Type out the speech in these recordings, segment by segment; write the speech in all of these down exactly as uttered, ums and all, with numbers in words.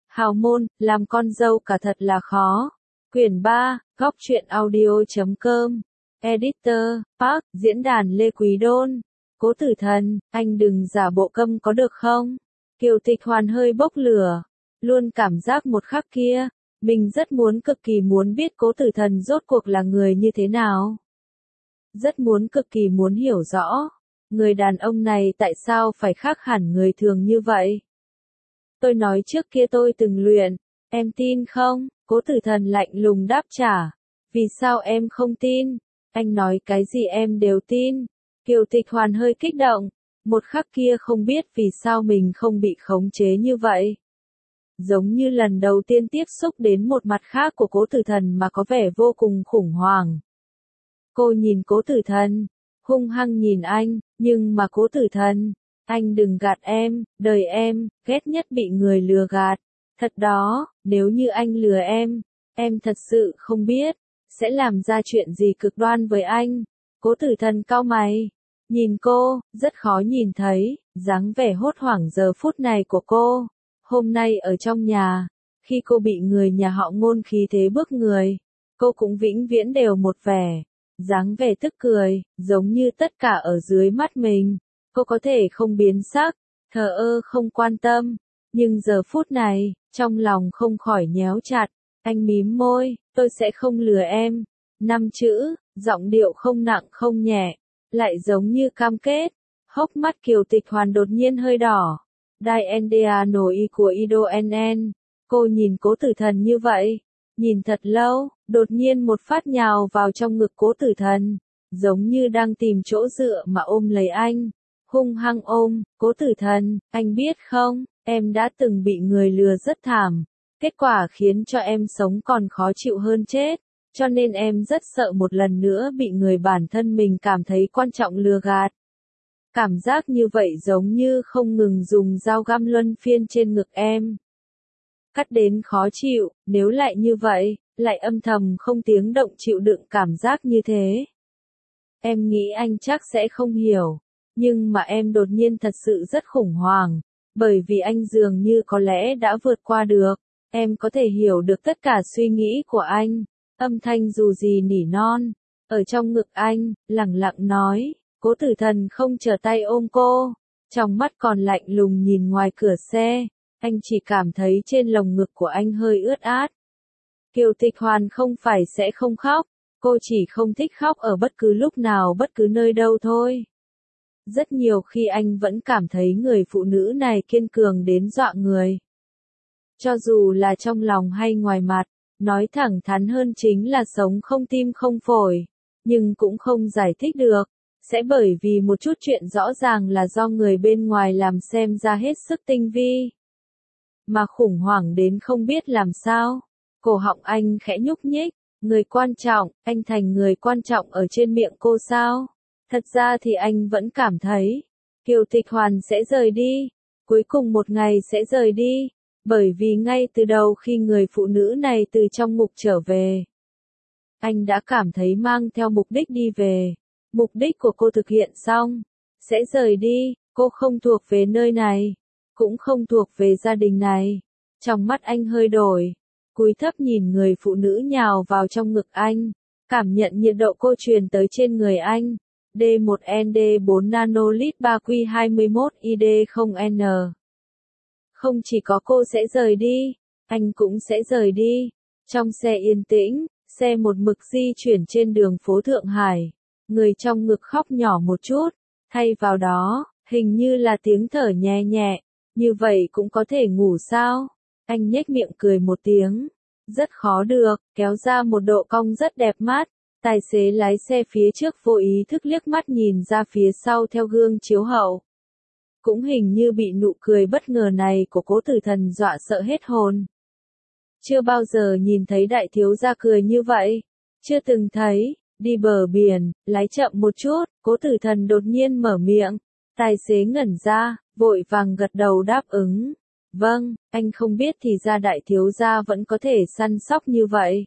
Hào môn, làm con dâu cả thật là khó. Quyển ba, góc truyện audio.com. Editor, Park, diễn đàn Lê Quý Đôn. Cố Tử Thần, anh đừng giả bộ câm có được không? Kiều Tịch Hoàn hơi bốc lửa. Luôn cảm giác một khắc kia, mình rất muốn cực kỳ muốn biết Cố Tử Thần rốt cuộc là người như thế nào. Rất muốn cực kỳ muốn hiểu rõ, người đàn ông này tại sao phải khác hẳn người thường như vậy. Tôi nói trước kia tôi từng luyện, em tin không? Cố Tử Thần lạnh lùng đáp trả. Vì sao em không tin? Anh nói cái gì em đều tin. Kiều Tịch Hoàn hơi kích động, một khắc kia không biết vì sao mình không bị khống chế như vậy. Giống như lần đầu tiên tiếp xúc đến một mặt khác của Cố Tử Thần mà có vẻ vô cùng khủng hoảng. Cô nhìn Cố Tử Thần, hung hăng nhìn anh, nhưng mà Cố Tử Thần, anh đừng gạt em, đời em, ghét nhất bị người lừa gạt. Thật đó, nếu như anh lừa em, em thật sự không biết, sẽ làm ra chuyện gì cực đoan với anh. Cố Tử Thần cau mày, nhìn cô, rất khó nhìn thấy, dáng vẻ hốt hoảng giờ phút này của cô. Hôm nay ở trong nhà, khi cô bị người nhà họ Ngôn khí thế bức người, cô cũng vĩnh viễn đều một vẻ, dáng vẻ tức cười, giống như tất cả ở dưới mắt mình. Cô có thể không biến sắc, thờ ơ không quan tâm, nhưng giờ phút này, trong lòng không khỏi nhéo chặt. Anh mím môi, tôi sẽ không lừa em. Năm chữ, giọng điệu không nặng không nhẹ, lại giống như cam kết. Hốc mắt Kiều Tịch Hoàn đột nhiên hơi đỏ. Đai en đê a nổi của Ido en en. Cô nhìn Cố Tử Thần như vậy, nhìn thật lâu, đột nhiên một phát nhào vào trong ngực Cố Tử Thần, giống như đang tìm chỗ dựa mà ôm lấy anh. Hung hăng ôm. Cố Tử Thần, anh biết không, em đã từng bị người lừa rất thảm. Kết quả khiến cho em sống còn khó chịu hơn chết. Cho nên em rất sợ một lần nữa bị người bản thân mình cảm thấy quan trọng lừa gạt. Cảm giác như vậy giống như không ngừng dùng dao găm luân phiên trên ngực em. Cắt đến khó chịu, nếu lại như vậy, lại âm thầm không tiếng động chịu đựng cảm giác như thế. Em nghĩ anh chắc sẽ không hiểu, nhưng mà em đột nhiên thật sự rất khủng hoảng, bởi vì anh dường như có lẽ đã vượt qua được. Em có thể hiểu được tất cả suy nghĩ của anh. Âm thanh dù gì nỉ non, ở trong ngực anh, lẳng lặng nói. Cố Tử Thần không trở tay ôm cô, trong mắt còn lạnh lùng nhìn ngoài cửa xe. Anh chỉ cảm thấy trên lồng ngực của anh hơi ướt át. Kiều Tịch Hoàn không phải sẽ không khóc, cô chỉ không thích khóc ở bất cứ lúc nào bất cứ nơi đâu thôi. Rất nhiều khi anh vẫn cảm thấy người phụ nữ này kiên cường đến dọa người. Cho dù là trong lòng hay ngoài mặt, nói thẳng thắn hơn chính là sống không tim không phổi, nhưng cũng không giải thích được, sẽ bởi vì một chút chuyện rõ ràng là do người bên ngoài làm xem ra hết sức tinh vi. Mà khủng hoảng đến không biết làm sao. Cổ họng anh khẽ nhúc nhích, người quan trọng, anh thành người quan trọng ở trên miệng cô sao? Thật ra thì anh vẫn cảm thấy, Kiều Tịch Hoàn sẽ rời đi, cuối cùng một ngày sẽ rời đi. Bởi vì ngay từ đầu khi người phụ nữ này từ trong ngục trở về, anh đã cảm thấy mang theo mục đích đi về. Mục đích của cô thực hiện xong, sẽ rời đi, cô không thuộc về nơi này, cũng không thuộc về gia đình này. Trong mắt anh hơi đổi, cúi thấp nhìn người phụ nữ nhào vào trong ngực anh, cảm nhận nhiệt độ cô truyền tới trên người anh. D một N D bốn nanolit ba Q hai mươi mốt I D không N. Không chỉ có cô sẽ rời đi, anh cũng sẽ rời đi. Trong xe yên tĩnh, xe một mực di chuyển trên đường phố Thượng Hải. Người trong ngực khóc nhỏ một chút, thay vào đó, hình như là tiếng thở nhẹ nhẹ. Như vậy cũng có thể ngủ sao? Anh nhếch miệng cười một tiếng. Rất khó được, kéo ra một độ cong rất đẹp mắt. Tài xế lái xe phía trước vô ý thức liếc mắt nhìn ra phía sau theo gương chiếu hậu. Cũng hình như bị nụ cười bất ngờ này của Cố Tử Thần dọa sợ hết hồn. Chưa bao giờ nhìn thấy đại thiếu gia cười như vậy. Chưa từng thấy. Đi bờ biển, lái chậm một chút, Cố Tử Thần đột nhiên mở miệng. Tài xế ngẩn ra, vội vàng gật đầu đáp ứng. Vâng, anh không biết thì ra đại thiếu gia vẫn có thể săn sóc như vậy.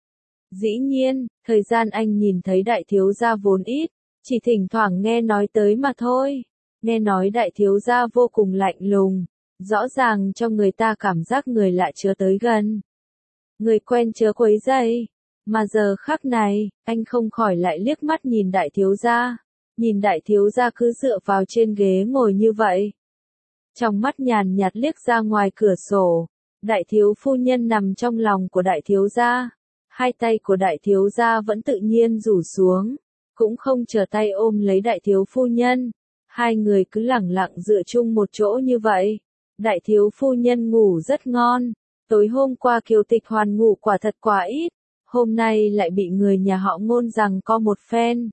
Dĩ nhiên, thời gian anh nhìn thấy đại thiếu gia vốn ít, chỉ thỉnh thoảng nghe nói tới mà thôi. Nghe nói đại thiếu gia vô cùng lạnh lùng, rõ ràng cho người ta cảm giác người lạ chớ tới gần. Người quen chớ quấy rầy. Mà giờ khắc này, anh không khỏi lại liếc mắt nhìn đại thiếu gia. Nhìn đại thiếu gia cứ dựa vào trên ghế ngồi như vậy. Trong mắt nhàn nhạt liếc ra ngoài cửa sổ. Đại thiếu phu nhân nằm trong lòng của đại thiếu gia. Hai tay của đại thiếu gia vẫn tự nhiên rủ xuống. Cũng không chờ tay ôm lấy đại thiếu phu nhân. Hai người cứ lẳng lặng dựa chung một chỗ như vậy. Đại thiếu phu nhân ngủ rất ngon. Tối hôm qua Kiều Tịch Hoàn ngủ quả thật quá ít. Hôm nay lại bị người nhà họ Ngôn rằng co một phen.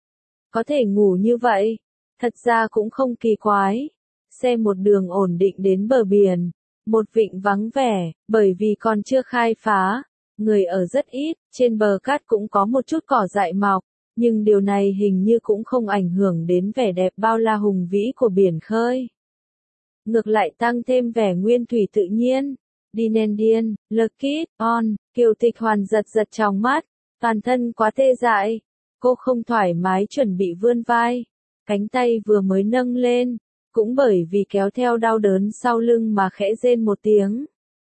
Có thể ngủ như vậy. Thật ra cũng không kỳ quái. Xe một đường ổn định đến bờ biển. Một vịnh vắng vẻ, bởi vì còn chưa khai phá. Người ở rất ít, trên bờ cát cũng có một chút cỏ dại mọc. Nhưng điều này hình như cũng không ảnh hưởng đến vẻ đẹp bao la hùng vĩ của biển khơi. Ngược lại tăng thêm vẻ nguyên thủy tự nhiên. Dinendian, Lucky, on, Kiều Tịch Hoàn giật giật trong mắt, toàn thân quá tê dại. Cô không thoải mái chuẩn bị vươn vai. Cánh tay vừa mới nâng lên, cũng bởi vì kéo theo đau đớn sau lưng mà khẽ rên một tiếng.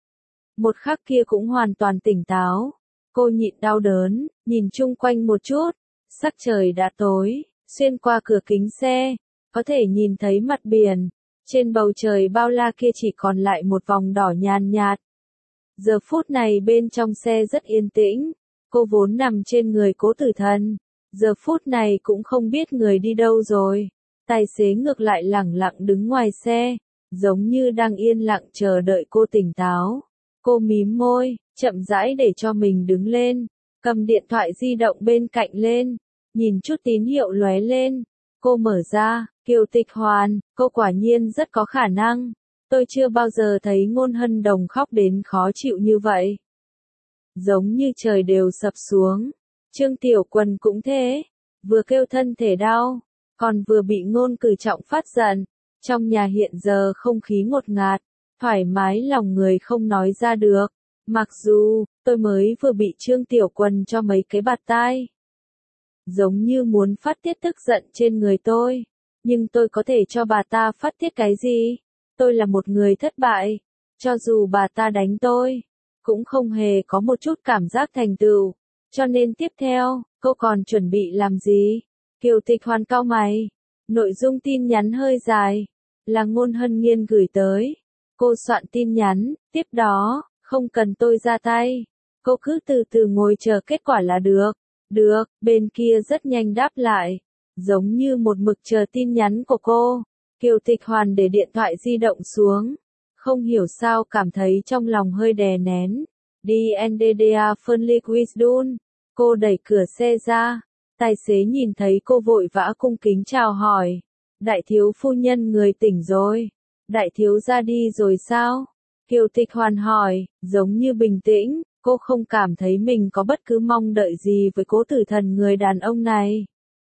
Một khắc kia cũng hoàn toàn tỉnh táo. Cô nhịn đau đớn, nhìn chung quanh một chút. Sắc trời đã tối, xuyên qua cửa kính xe, có thể nhìn thấy mặt biển. Trên bầu trời bao la kia chỉ còn lại một vòng đỏ nhàn nhạt. Giờ phút này bên trong xe rất yên tĩnh, cô vốn nằm trên người Cố Tử Thần. Giờ phút này cũng không biết người đi đâu rồi. Tài xế ngược lại lẳng lặng đứng ngoài xe, giống như đang yên lặng chờ đợi cô tỉnh táo. Cô mím môi, chậm rãi để cho mình đứng lên, cầm điện thoại di động bên cạnh lên, nhìn chút tín hiệu lóe lên. Cô mở ra, Kiều Tịch Hoàn, cô quả nhiên rất có khả năng. Tôi chưa bao giờ thấy Ngôn Hân Đồng khóc đến khó chịu như vậy. Giống như trời đều sập xuống. Trương Tiểu Quần cũng thế, vừa kêu thân thể đau, còn vừa bị Ngôn Cử Trọng phát giận. Trong nhà hiện giờ không khí ngột ngạt, thoải mái lòng người không nói ra được. Mặc dù, tôi mới vừa bị Trương Tiểu Quần cho mấy cái bạt tai. Giống như muốn phát tiết tức giận trên người tôi. Nhưng tôi có thể cho bà ta phát tiết cái gì? Tôi là một người thất bại. Cho dù bà ta đánh tôi, cũng không hề có một chút cảm giác thành tựu. Cho nên tiếp theo, cô còn chuẩn bị làm gì? Kiều Tịch Hoàn cau mày. Nội dung tin nhắn hơi dài. Là Ngôn Hân Nghiên gửi tới. Cô soạn tin nhắn, tiếp đó, không cần tôi ra tay. Cô cứ từ từ ngồi chờ kết quả là được. Được, bên kia rất nhanh đáp lại. Giống như một mực chờ tin nhắn của cô. Kiều Tịch Hoàn để điện thoại di động xuống. Không hiểu sao cảm thấy trong lòng hơi đè nén. đê en đê đê a Fernley Wisdom. Cô đẩy cửa xe ra. Tài xế nhìn thấy cô vội vã cung kính chào hỏi. Đại thiếu phu nhân người tỉnh rồi. Đại thiếu ra đi rồi sao? Kiều Tịch Hoàn hỏi, giống như bình tĩnh. Cô không cảm thấy mình có bất cứ mong đợi gì với Cố Tử Thần người đàn ông này.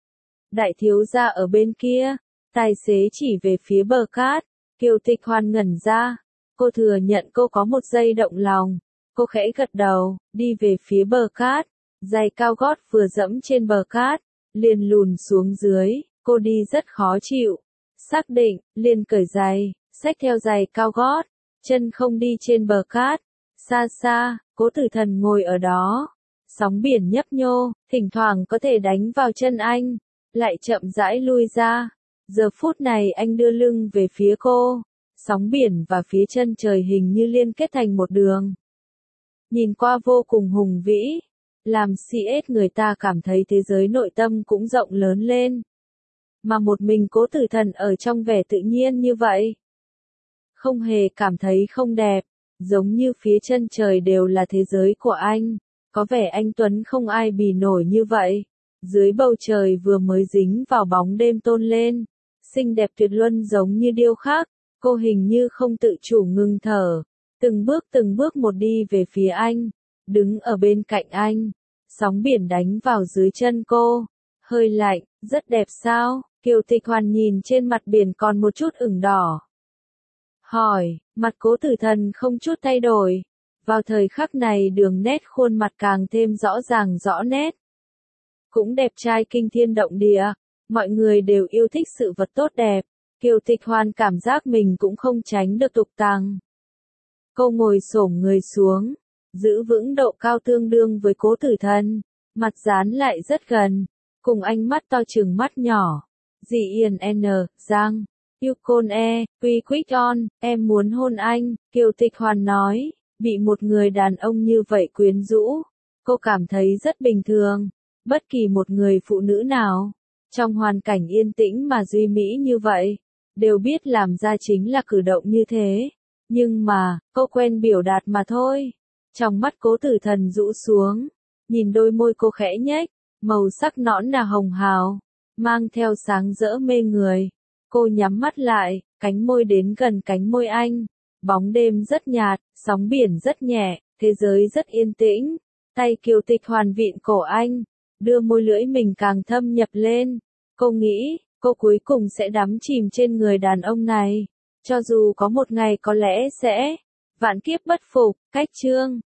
Đại thiếu gia ở bên kia. Tài xế chỉ về phía bờ cát. Kiều Tịch Hoàn ngẩn ra. Cô thừa nhận cô có một giây động lòng. Cô khẽ gật đầu, đi về phía bờ cát. Giày cao gót vừa dẫm trên bờ cát, liền lùn xuống dưới. Cô đi rất khó chịu. Xác định, liền cởi giày, xách theo giày cao gót. Chân không đi trên bờ cát. Xa xa, Cố Tử Thần ngồi ở đó. Sóng biển nhấp nhô, thỉnh thoảng có thể đánh vào chân anh. Lại chậm rãi lui ra. Giờ phút này anh đưa lưng về phía cô. Sóng biển và phía chân trời hình như liên kết thành một đường. Nhìn qua vô cùng hùng vĩ. Làm xê ét người ta cảm thấy thế giới nội tâm cũng rộng lớn lên. Mà một mình Cố Tử Thần ở trong vẻ tự nhiên như vậy. Không hề cảm thấy không đẹp. Giống như phía chân trời đều là thế giới của anh. Có vẻ anh Tuấn không ai bì nổi như vậy. Dưới bầu trời vừa mới dính vào bóng đêm tôn lên. Xinh đẹp tuyệt luân giống như điêu khắc. Cô hình như không tự chủ ngừng thở. Từng bước từng bước một đi về phía anh. Đứng ở bên cạnh anh. Sóng biển đánh vào dưới chân cô. Hơi lạnh, rất đẹp sao? Kiều Tịch Hoàn nhìn trên mặt biển còn một chút ửng đỏ. Hỏi, mặt Cố Tử Thần không chút thay đổi. Vào thời khắc này đường nét khuôn mặt càng thêm rõ ràng rõ nét. Cũng đẹp trai kinh thiên động địa. Mọi người đều yêu thích sự vật tốt đẹp. Kiều Tịch Hoàn cảm giác mình cũng không tránh được tục tằng. Cô ngồi xổm người xuống, giữ vững độ cao tương đương với Cố Tử Thần, mặt dán lại rất gần, cùng ánh mắt to trừng mắt nhỏ. Dì Yên N, Giang, You Côn E, We Quick On, em muốn hôn anh, Kiều Tịch Hoàn nói, bị một người đàn ông như vậy quyến rũ. Cô cảm thấy rất bình thường, bất kỳ một người phụ nữ nào, trong hoàn cảnh yên tĩnh mà duy mỹ như vậy, đều biết làm ra chính là cử động như thế. Nhưng mà, cô quen biểu đạt mà thôi. Trong mắt Cố Tử Thần rũ xuống, nhìn đôi môi cô khẽ nhếch, màu sắc nõn nà hồng hào, mang theo sáng rỡ mê người. Cô nhắm mắt lại, cánh môi đến gần cánh môi anh. Bóng đêm rất nhạt, sóng biển rất nhẹ, thế giới rất yên tĩnh. Tay Kiều Tịch Hoàn vịn cổ anh, đưa môi lưỡi mình càng thâm nhập lên. Cô nghĩ, cô cuối cùng sẽ đắm chìm trên người đàn ông này. Cho dù có một ngày có lẽ sẽ vạn kiếp bất phục. Cách chương